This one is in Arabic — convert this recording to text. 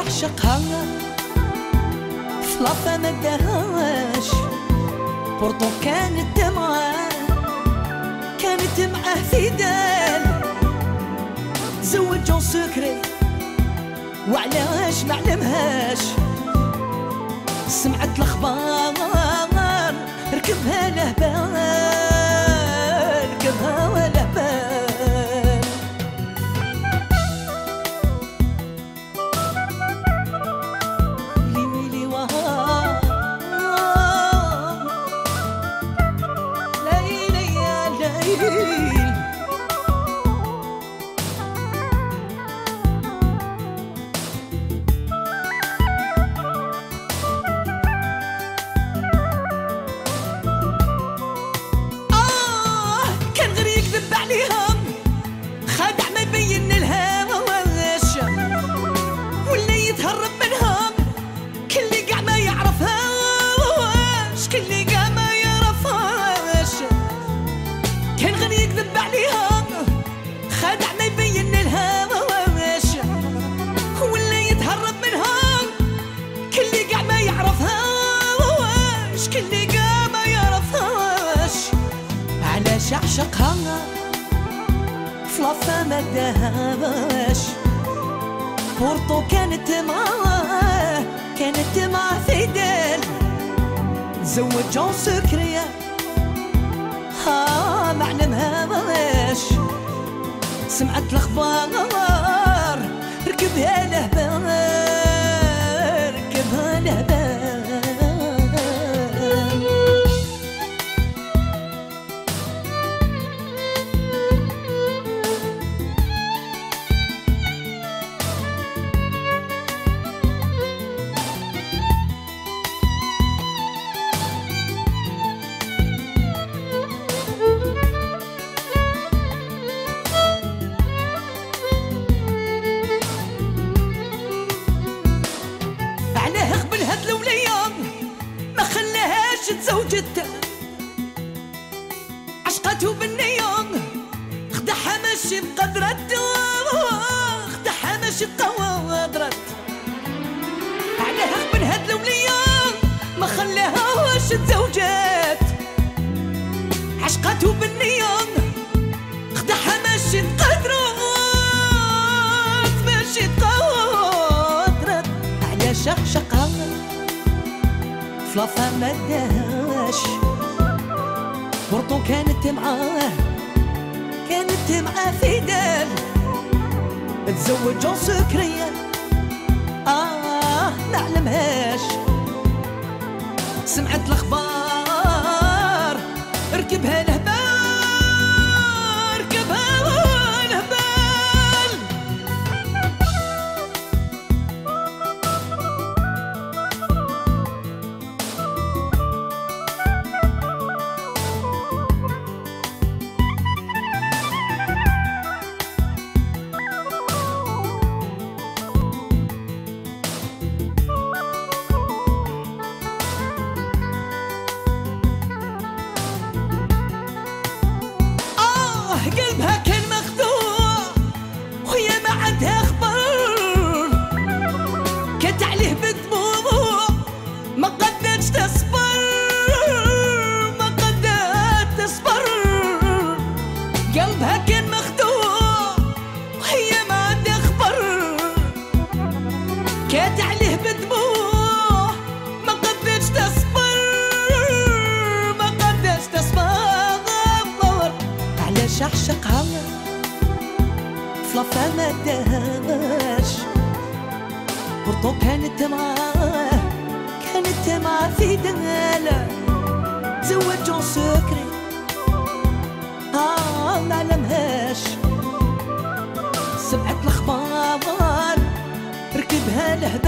يعشقها فلافا ما داهاش بورطو كانت معاه في دال تزوجوا سكري وعلاش معلمهاش سمعت الاخبار ركبها لهبال ركبها لهبال ليلي وها ليلي يا ليل عشقها فلافا ما داهاش بورطو كانت معاه في دال تزوجوا سكرية معلمهاش سمعت الاخبار ركبها لهبال ركبها لهبال تزوجت عشقته بالنيوم خدعها ماشي بقدرت خدعها ماشي بقدرت عليها قبل هاد الولية ما خلاهاش تزوجت عشقته بالنيوم خدعها ماشي بقدرت ماشي بقدرت علاش عشقها فلافا ما داهاش بورطو كانت معاه في دال تزوجوا سكرية معلمهاش سمعت الاخبار ركبها لهبال ركبها لهبال قلبها كان مخدوع وهي ما عندها خبر كانت عليه بدموع ما قدرتش تصبر ما قدرت تصبر قلبها كان مخدوع وهي ما عندها خبر كانت عليه بدموع ما قدرتش تصبر ما قدرتش تصبر علاش عشقها فلافا ما داهاش بورطو كانت معاه في دال تزوجوا سكري معلمهاش سمعت الاخبار ركبها لهبال